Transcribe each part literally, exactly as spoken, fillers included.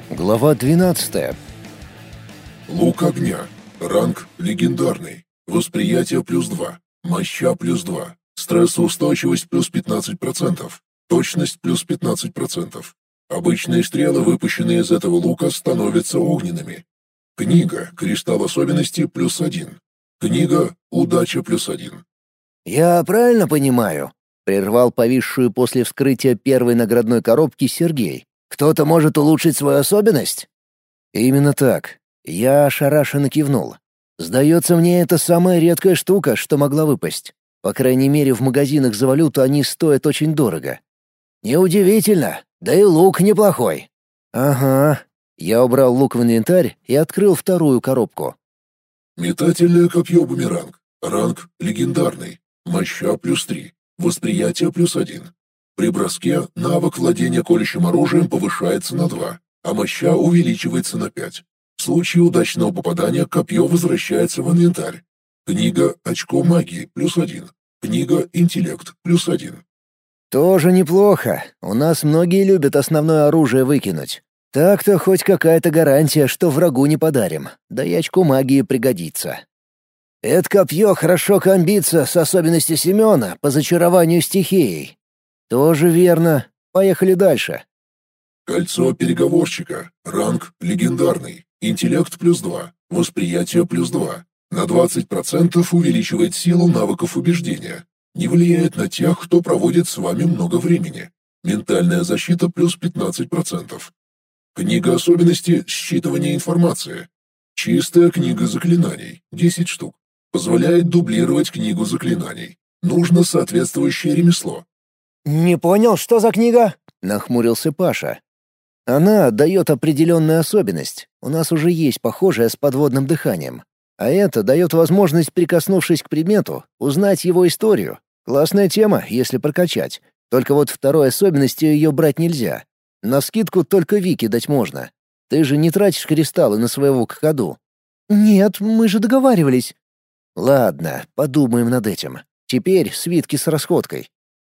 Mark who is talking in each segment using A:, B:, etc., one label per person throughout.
A: Глава двенадцатая.
B: Лук огня. Ранг легендарный. Восприятие плюс два. Моща плюс два. Стрессоустойчивость плюс пятнадцать процентов. Точность плюс пятнадцать процентов. Обычные стрелы, выпущенные из этого лука, становятся огненными. Книга «Кристалл особенностей» плюс один. Книга «Удача» плюс один.
A: «Я правильно понимаю?» — прервал повисшую после вскрытия первой наградной коробки Сергей. «Кто-то может улучшить свою особенность?» «Именно так». Я ошарашенно кивнул. «Сдается мне, это самая редкая штука, что могла выпасть. По крайней мере, в магазинах за валюту они стоят очень дорого». «Неудивительно, да и лук неплохой». «Ага». Я убрал лук в инвентарь и открыл вторую коробку.
B: Метательное копье-бумеранг. Ранг легендарный. Моща плюс три. Восприятие плюс один. При броске навык владения колющим оружием повышается на два, а моща увеличивается на пять. В случае удачного попадания копье возвращается в инвентарь. Книга «Очко магии» плюс один. Книга «Интеллект» плюс один.
A: «Тоже неплохо. У нас многие любят основное оружие выкинуть. Так-то хоть какая-то гарантия, что врагу не подарим. Да и очко магии пригодится». «Это копье хорошо комбится с особенностью Семена по зачарованию стихией». «Тоже верно. Поехали дальше».
B: Кольцо переговорщика. Ранг легендарный. Интеллект плюс два. Восприятие плюс два. На двадцать процентов увеличивает силу навыков убеждения. Не влияет на тех, кто проводит с вами много времени. Ментальная защита плюс пятнадцать процентов. Книга особенностей считывания информации. Чистая книга заклинаний. десять штук. Позволяет дублировать книгу заклинаний. Нужно соответствующее ремесло.
A: «Не понял, что за книга?» — нахмурился Паша. «Она дает определенную особенность. У нас уже есть похожая с подводным дыханием. А это дает возможность, прикоснувшись к предмету, узнать его историю. Классная тема, если прокачать. Только вот второй особенностью ее брать нельзя. Навскидку только Вике дать можно. Ты же не тратишь кристаллы на своего какаду». «Нет, мы же договаривались». «Ладно, подумаем над этим. Теперь свитки с расходкой».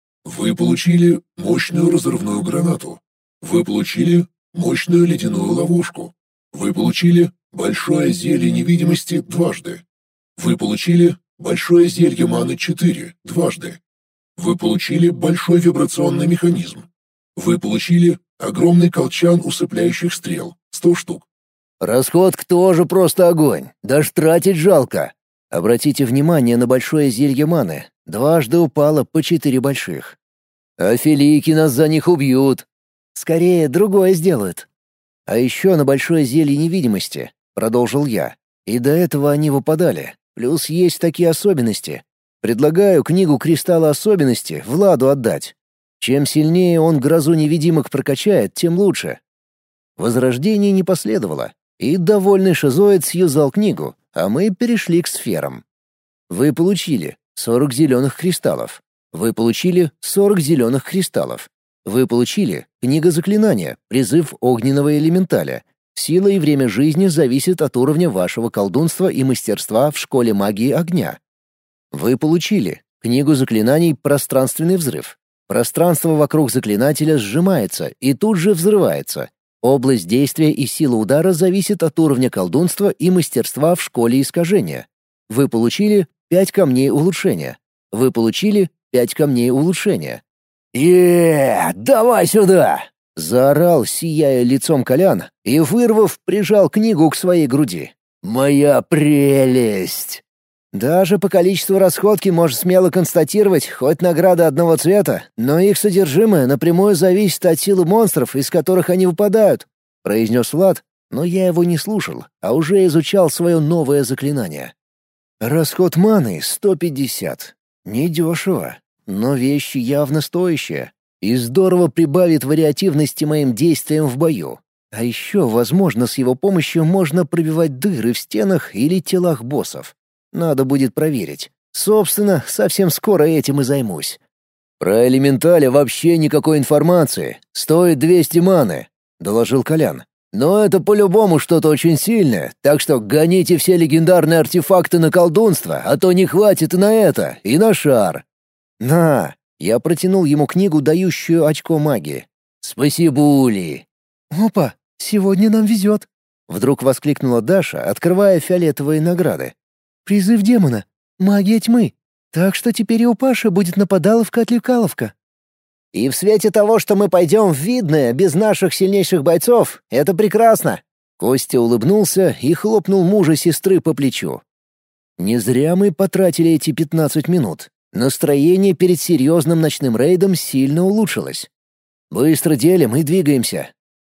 B: Вы получили мощную разрывную гранату. Вы получили мощную ледяную ловушку. Вы получили большое зелье невидимости дважды. Вы получили большое зелье маны четыре дважды. Вы получили большой вибрационный механизм. Вы получили огромный колчан усыпляющих стрел, сто штук.
A: «Расходка тоже просто огонь. Даже тратить жалко. Обратите внимание на большое зелье маны. Дважды упало по четыре больших. А филики нас за них убьют. Скорее, другое сделают. А еще на большое зелье невидимости, продолжил я. И до этого они выпадали. Плюс есть такие особенности. Предлагаю книгу «Кристалла особенности» Владу отдать. Чем сильнее он грозу невидимок прокачает, тем лучше. Возрождение не последовало, и довольный шизоид сьюзал книгу, а мы перешли к сферам. Вы получили сорок зеленых кристаллов. Вы получили сорок зеленых кристаллов. Вы получили книга заклинания, призыв огненного элементаля. Сила и время жизни зависят от уровня вашего колдунства и мастерства в школе магии огня. Вы получили книгу заклинаний «Пространственный взрыв». Пространство вокруг заклинателя сжимается и тут же взрывается. Область действия и сила удара зависит от уровня колдунства и мастерства в школе искажения. Вы получили пять камней улучшения. Вы получили пять камней улучшения. «Е-е-е, давай сюда!» — заорал, сияя лицом Колян, и, вырвав, прижал книгу к своей груди. «Моя прелесть!» Даже по количеству расходки можно смело констатировать, хоть награды одного цвета, но их содержимое напрямую зависит от силы монстров, из которых они выпадают, — произнес Влад, но я его не слушал, а уже изучал свое новое заклинание. Расход маны — сто пятьдесят. Недешево, но вещь явно стоящая и здорово прибавит вариативности моим действиям в бою. А еще, возможно, с его помощью можно пробивать дыры в стенах или телах боссов. Надо будет проверить. Собственно, совсем скоро этим и займусь. «Про элементаля вообще никакой информации. Стоит двести маны», — доложил Колян. «Но это по-любому что-то очень сильное, так что гоните все легендарные артефакты на колдунство, а то не хватит и на это, и на шар». «На!» — я протянул ему книгу, дающую очко магии. «Спасибо, Ули». «Опа,
C: сегодня нам везет!» — вдруг воскликнула Даша, открывая фиолетовые награды. «Призыв демона, магия тьмы. Так что теперь и у Паши будет нападаловка-отвлекаловка».
A: «И в свете того, что мы пойдем в видное без наших сильнейших бойцов, это прекрасно!» Костя улыбнулся и хлопнул мужа сестры по плечу. Не зря мы потратили эти пятнадцать минут. Настроение перед серьезным ночным рейдом сильно улучшилось. Быстро делим и двигаемся.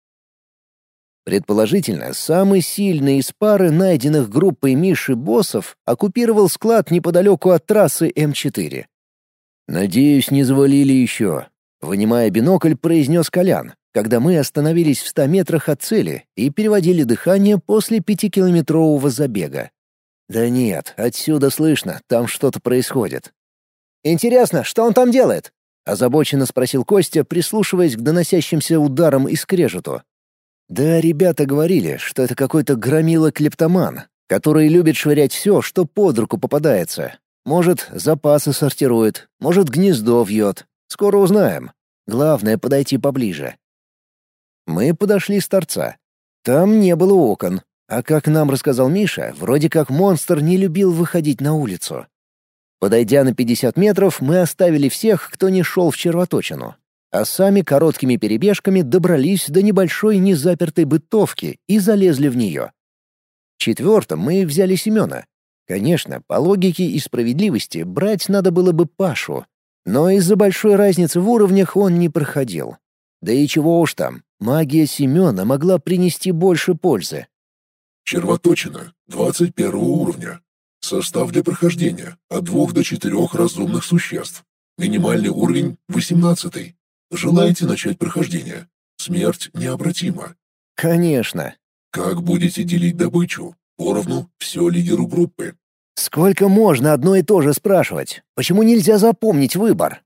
A: Предположительно, самый сильный из пары найденных группой Миши боссов оккупировал склад неподалеку от трассы эм четыре. «Надеюсь, не завалили еще», — вынимая бинокль, произнес Колян, когда мы остановились в ста метрах от цели и переводили дыхание после пятикилометрового забега. «Да нет, отсюда слышно, там что-то происходит». «Интересно, что он там делает?» — озабоченно спросил Костя, прислушиваясь к доносящимся ударам и скрежету. «Да, ребята говорили, что это какой-то громила-клептоман, который любит швырять все, что под руку попадается. Может, запасы сортирует, может, гнездо вьет. Скоро узнаем. Главное — подойти поближе». Мы подошли с торца. Там не было окон, а как нам рассказал Миша, вроде как монстр не любил выходить на улицу. Подойдя на пятьдесят метров, мы оставили всех, кто не шел в червоточину, а сами короткими перебежками добрались до небольшой незапертой бытовки и залезли в нее. Четвертым мы взяли Семена. Конечно, по логике и справедливости брать надо было бы Пашу, но из-за большой разницы в уровнях он не проходил. Да и чего уж там, магия Семена могла принести больше пользы.
B: Червоточина двадцать первого уровня. Состав для прохождения от двух до четырех разумных существ. Минимальный уровень восемнадцатый. Желаете начать прохождение? Смерть необратима.
A: Конечно.
B: Как будете делить добычу? Поровну все лидеру группы.
A: Сколько можно одно и то же спрашивать? Почему нельзя запомнить выбор?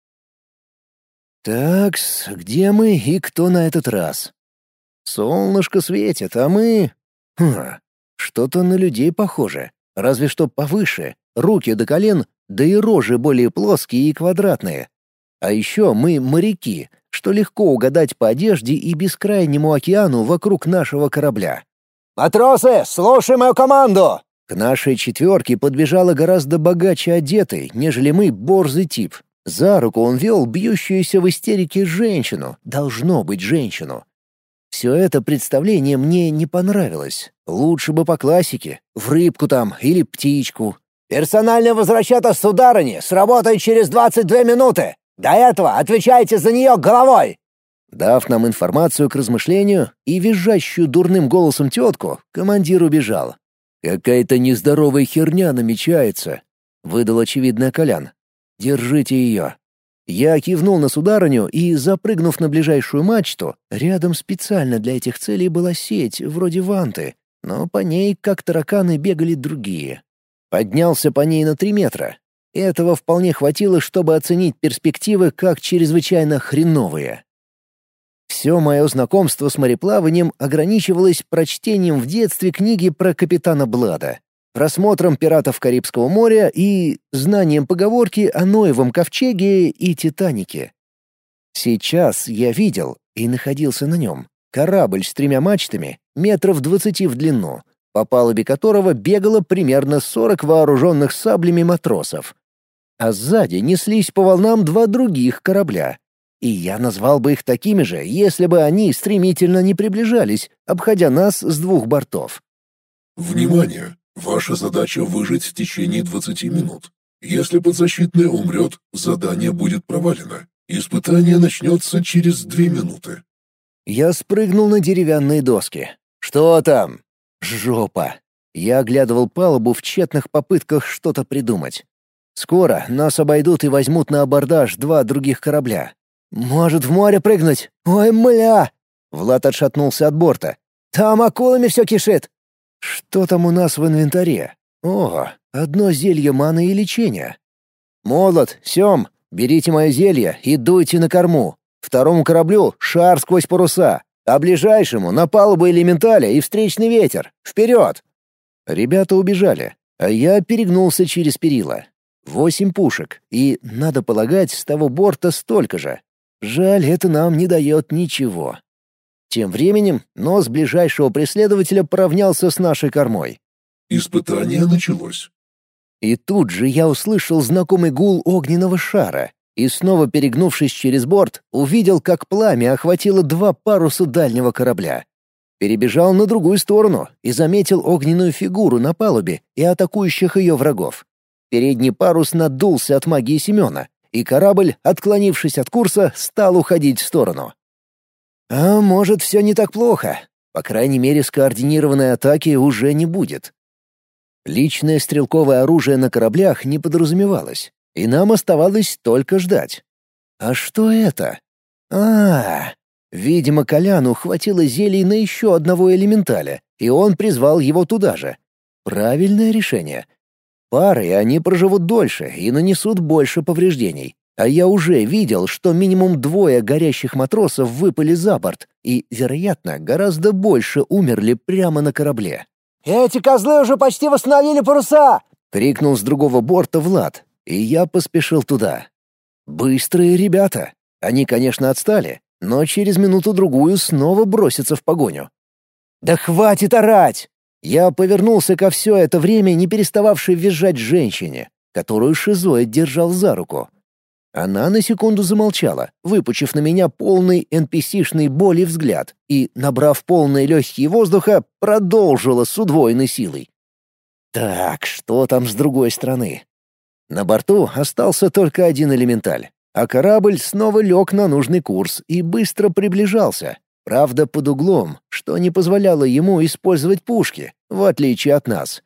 A: Такс, где мы и кто на этот раз? Солнышко светит, а мы... Хм, что-то на людей похоже. Разве что повыше, руки до колен, да и рожи более плоские и квадратные. А еще мы моряки, что легко угадать по одежде и бескрайнему океану вокруг нашего корабля. «Матросы, слушай мою команду!» К нашей четверке подбежала гораздо богаче одетый, нежели мы, борзый тип. За руку он вел бьющуюся в истерике женщину, должно быть женщину. Все это представление мне не понравилось. Лучше бы по классике, в рыбку там или птичку. «Персональный возвращаться, сударыни, сработает через двадцать две минуты. До этого отвечайте за нее головой!» Дав нам информацию к размышлению и визжащую дурным голосом тетку, командир убежал. «Какая-то нездоровая херня намечается», — выдал очевидно Колян. «Держите ее». Я кивнул на сударыню и, запрыгнув на ближайшую мачту, рядом специально для этих целей была сеть, вроде ванты, но по ней, как тараканы, бегали другие. Поднялся по ней на три метра. Этого вполне хватило, чтобы оценить перспективы как чрезвычайно хреновые. Все мое знакомство с мореплаванием ограничивалось прочтением в детстве книги про капитана Блада, просмотром «Пиратов Карибского моря» и знанием поговорки о Ноевом ковчеге и Титанике. Сейчас я видел и находился на нем корабль с тремя мачтами, метров двадцати в длину, по палубе которого бегало примерно сорок вооруженных саблями матросов. А сзади неслись по волнам два других корабля. И я назвал бы их такими же, если бы они стремительно не приближались, обходя нас с двух бортов.
B: Внимание! Ваша задача выжить в течение двадцати минут. Если подзащитная умрет, задание будет провалено. Испытание начнется через две минуты.
A: Я спрыгнул на деревянные доски. «Что там?» «Жопа!» Я оглядывал палубу в тщетных попытках что-то придумать. «Скоро нас обойдут и возьмут на абордаж два других корабля. Может, в море прыгнуть? Ой, мля!» Влад отшатнулся от борта. «Там акулами все кишит!» «Что там у нас в инвентаре? О, одно зелье маны и лечения. Молот, Сем, берите мое зелье и дуйте на корму. Второму кораблю — шар сквозь паруса, а ближайшему — на палубу элементаля и встречный ветер. Вперед!» Ребята убежали, а я перегнулся через перила. Восемь пушек, и, надо полагать, с того борта столько же. Жаль, это нам не дает ничего. Тем временем нос ближайшего преследователя поравнялся с нашей кормой.
B: Испытание началось.
A: И тут же я услышал знакомый гул огненного шара и, снова перегнувшись через борт, увидел, как пламя охватило два паруса дальнего корабля. Перебежал на другую сторону и заметил огненную фигуру на палубе и атакующих ее врагов. Передний парус надулся от магии Семена, и корабль, отклонившись от курса, стал уходить в сторону. А может, все не так плохо. По крайней мере, скоординированной атаки уже не будет. Личное стрелковое оружие на кораблях не подразумевалось, и нам оставалось только ждать. А что это? А, видимо, Коляну хватило зелий на еще одного элементаля, и он призвал его туда же. Правильное решение. Парой они проживут дольше и нанесут больше повреждений. А я уже видел, что минимум двое горящих матросов выпали за борт и, вероятно, гораздо больше умерли прямо на корабле.
C: «Эти козлы уже почти восстановили паруса!»
A: — крикнул с другого борта Влад, и я поспешил туда. Быстрые ребята. Они, конечно, отстали, но через минуту-другую снова бросятся в погоню. «Да хватит орать!» Я повернулся ко все это время не перестававшей визжать женщине, которую шизоид держал за руку. Она на секунду замолчала, выпучив на меня полный эн пи си-шный боли взгляд, и, набрав полные легкие воздуха, продолжила с удвоенной силой. Так, что там с другой стороны? На борту остался только один элементаль, а корабль снова лег на нужный курс и быстро приближался, правда, под углом, что не позволяло ему использовать пушки, в отличие от нас.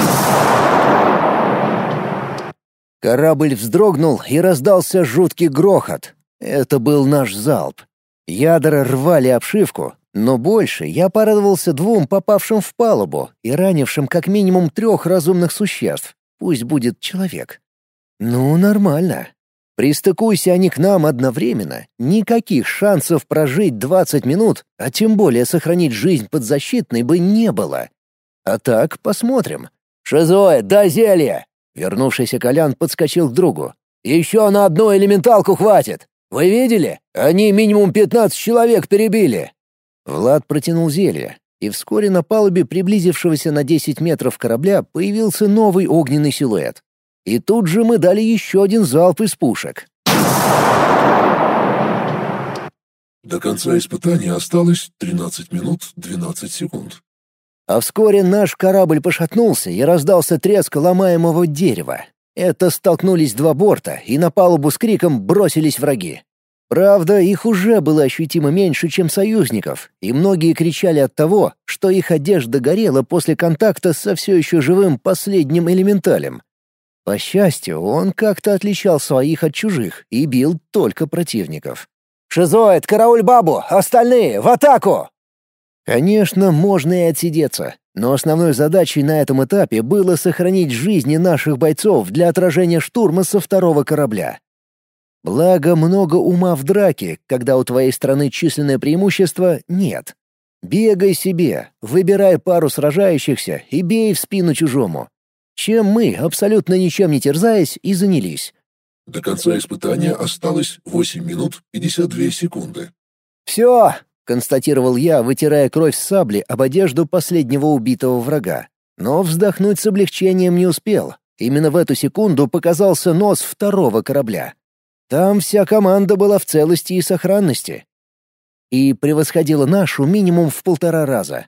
A: Корабль вздрогнул, и раздался жуткий грохот. Это был наш залп. Ядра рвали обшивку, но больше я порадовался двум попавшим в палубу и ранившим как минимум трех разумных существ. Пусть будет человек. Ну, нормально. Пристыкуйся они к нам одновременно, никаких шансов прожить двадцать минут, а тем более сохранить жизнь подзащитной бы не было. А так, посмотрим. «Шизоид, дай зелье!» Вернувшийся Колян подскочил к другу. «Еще на одну элементалку хватит! Вы видели? Они минимум пятнадцать человек перебили!» Влад протянул зелье, и вскоре на палубе приблизившегося на десять метров корабля появился новый огненный силуэт. И тут же мы дали еще один залп из пушек.
B: До конца испытания осталось тринадцать минут двенадцать секунд.
A: А вскоре наш корабль пошатнулся и раздался треск ломаемого дерева. Это столкнулись два борта, и на палубу с криком бросились враги. Правда, их уже было ощутимо меньше, чем союзников, и многие кричали от того, что их одежда горела после контакта со все еще живым последним элементалем. По счастью, он как-то отличал своих от чужих и бил только противников. «Шизоид, карауль бабу! Остальные, в атаку!» Конечно, можно и отсидеться, но основной задачей на этом этапе было сохранить жизни наших бойцов для отражения штурма со второго корабля. Благо, много ума в драке, когда у твоей страны численное преимущество, нет. Бегай себе, выбирай пару сражающихся и бей в спину чужому. Чем мы, абсолютно ничем не терзаясь, и занялись.
B: До конца испытания осталось восемь минут пятьдесят две секунды.
A: «Все!» — констатировал я, вытирая кровь с сабли об одежду последнего убитого врага. Но вздохнуть с облегчением не успел. Именно в эту секунду показался нос второго корабля. Там вся команда была в целости и сохранности. И превосходила нашу минимум в полтора раза.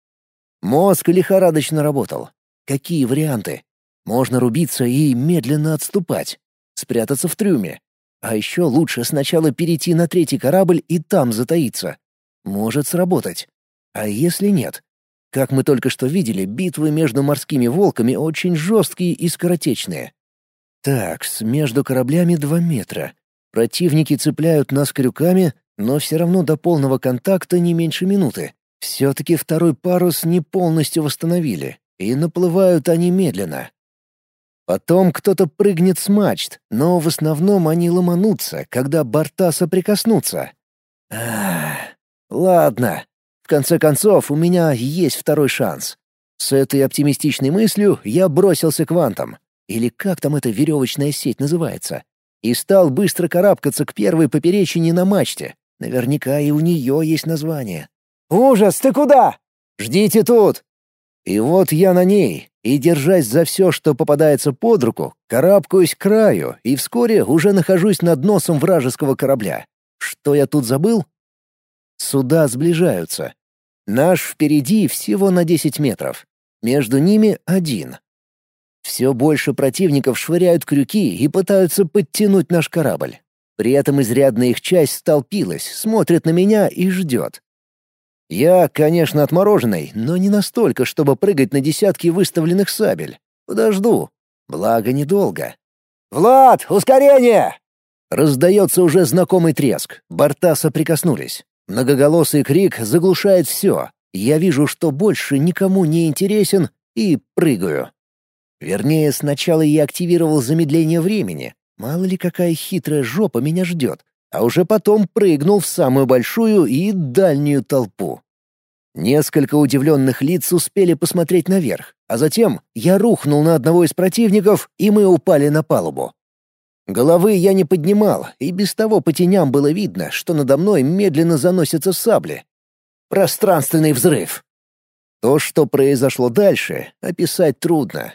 A: Мозг лихорадочно работал. Какие варианты? Можно рубиться и медленно отступать. Спрятаться в трюме. А еще лучше сначала перейти на третий корабль и там затаиться. Может сработать. А если нет? Как мы только что видели, битвы между морскими волками очень жесткие и скоротечные. Такс, между кораблями два метра. Противники цепляют нас крюками, но все равно до полного контакта не меньше минуты. Все-таки второй парус не полностью восстановили, и наплывают они медленно. Потом кто-то прыгнет с мачт, но в основном они ломанутся, когда борта соприкоснутся. Ах, ладно. В конце концов, у меня есть второй шанс. С этой оптимистичной мыслью я бросился к вантам, или как там эта веревочная сеть называется, и стал быстро карабкаться к первой поперечине на мачте. Наверняка и у нее есть название. «Ужас, ты куда?» «Ждите тут!» И вот я на ней, и, держась за все, что попадается под руку, карабкаюсь к краю, и вскоре уже нахожусь над носом вражеского корабля. Что я тут забыл? Суда сближаются. Наш впереди всего на десять метров. Между ними один. Все больше противников швыряют крюки и пытаются подтянуть наш корабль. При этом изрядная их часть столпилась, смотрит на меня и ждет. Я, конечно, отмороженный, но не настолько, чтобы прыгать на десятки выставленных сабель. Подожду. Благо, недолго. «Влад, ускорение!» Раздается уже знакомый треск. Борта соприкоснулись. Многоголосый крик заглушает все. Я вижу, что больше никому не интересен, и прыгаю. Вернее, сначала я активировал замедление времени. Мало ли какая хитрая жопа меня ждет. А уже потом прыгнул в самую большую и дальнюю толпу. Несколько удивленных лиц успели посмотреть наверх, а затем я рухнул на одного из противников, и мы упали на палубу. Головы я не поднимал, и без того по теням было видно, что надо мной медленно заносятся сабли. Пространственный взрыв. То, что произошло дальше, описать трудно.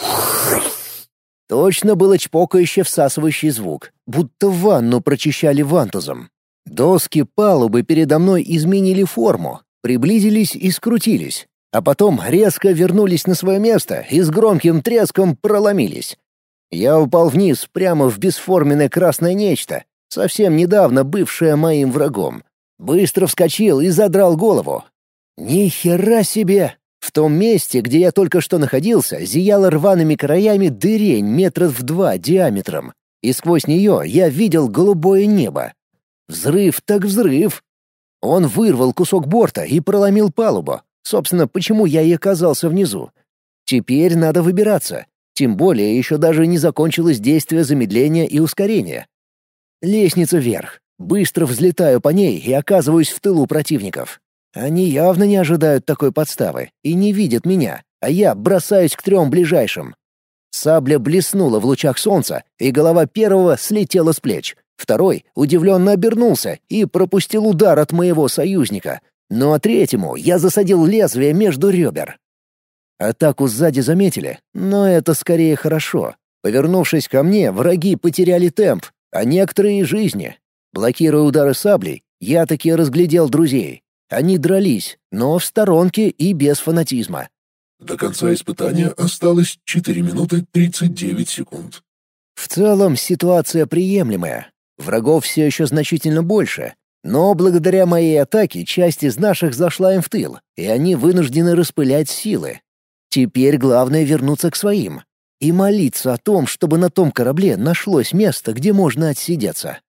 A: Точно был чпокающий всасывающий звук, будто ванну прочищали вантузом. Доски палубы передо мной изменили форму, приблизились и скрутились, а потом резко вернулись на свое место и с громким треском проломились. Я упал вниз прямо в бесформенное красное нечто, совсем недавно бывшее моим врагом. Быстро вскочил и задрал голову. Ни хера себе! В том месте, где я только что находился, зияла рваными краями дырень метров в два диаметром, и сквозь нее я видел голубое небо. Взрыв так взрыв! Он вырвал кусок борта и проломил палубу. Собственно, почему я и оказался внизу. Теперь надо выбираться. Тем более еще даже не закончилось действие замедления и ускорения. Лестница вверх. Быстро взлетаю по ней и оказываюсь в тылу противников. Они явно не ожидают такой подставы и не видят меня, а я бросаюсь к трем ближайшим. Сабля блеснула в лучах солнца, и голова первого слетела с плеч. Второй удивленно обернулся и пропустил удар от моего союзника. Ну а третьему я засадил лезвие между ребер. Атаку сзади заметили, но это скорее хорошо. Повернувшись ко мне, враги потеряли темп, а некоторые и жизни. Блокируя удары саблей, я таки разглядел друзей. Они дрались, но в сторонке и без фанатизма.
B: До конца испытания осталось четыре минуты тридцать девять секунд.
A: В целом ситуация приемлемая. Врагов все еще значительно больше, но благодаря моей атаке часть из наших зашла им в тыл, и они вынуждены распылять силы. Теперь главное вернуться к своим и молиться о том, чтобы на том корабле нашлось место, где можно отсидеться.